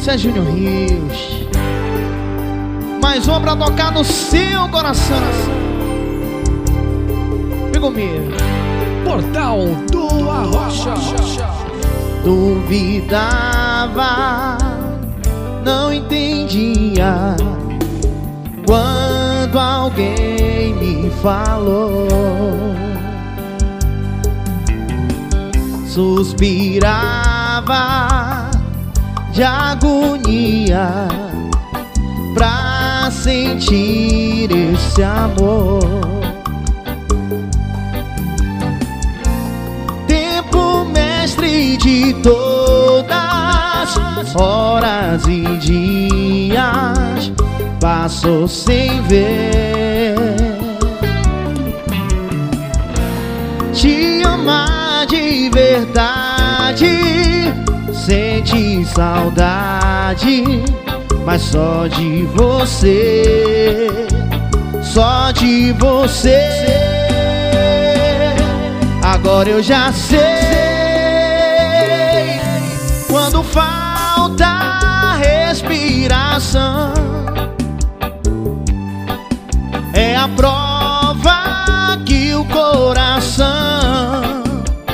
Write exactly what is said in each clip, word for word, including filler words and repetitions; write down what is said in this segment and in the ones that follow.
Sérgio Rios. Mais uma pra tocar no seu coração. Vem comigo. Portal do Arrocha. Duvidava, não entendia quando alguém me falou. Suspirava de agonia pra sentir esse amor. Tempo mestre de todas horas e dias passou sem ver. Te amar de verdade, sente saudade, mas só de você, só de você. Agora eu já sei, quando falta respiração, é a prova que o coração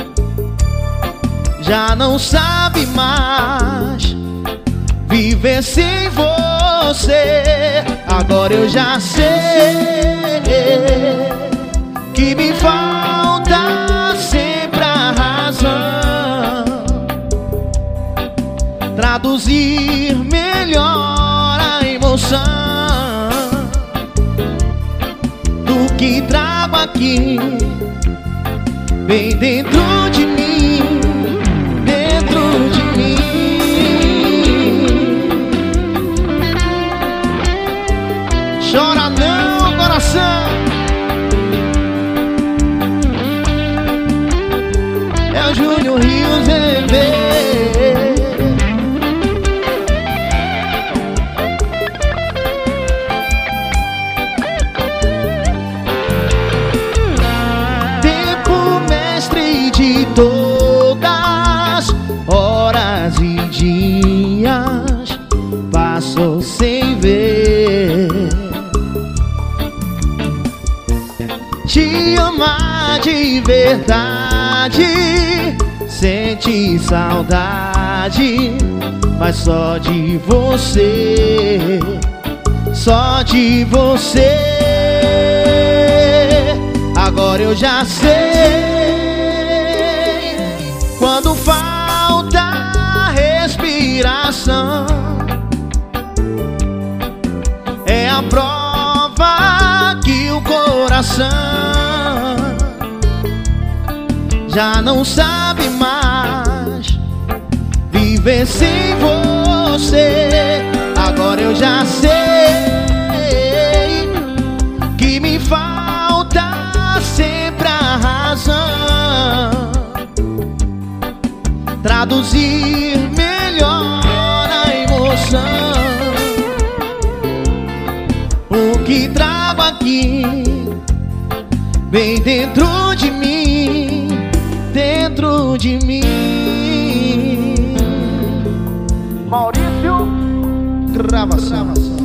já não sabe mais viver sem você. Agora eu já sei que me falta sempre a razão, traduzir melhor a emoção do que trago aqui, bem dentro de mim, dentro de mim. Chora não, coração. É o Júnior Rios, bebê. Tempo mestre de todas horas e dias passou sem ver. Te amar de verdade, sente saudade, mas só de você, só de você. Agora eu já sei, quando falta respiração, é a prova que o coração já não sabe mais viver sem você. Agora eu já sei que me falta sempre a razão, traduzir melhor a emoção, o que trago aqui, bem dentro de mim, dentro de mim. Maurício, gravação.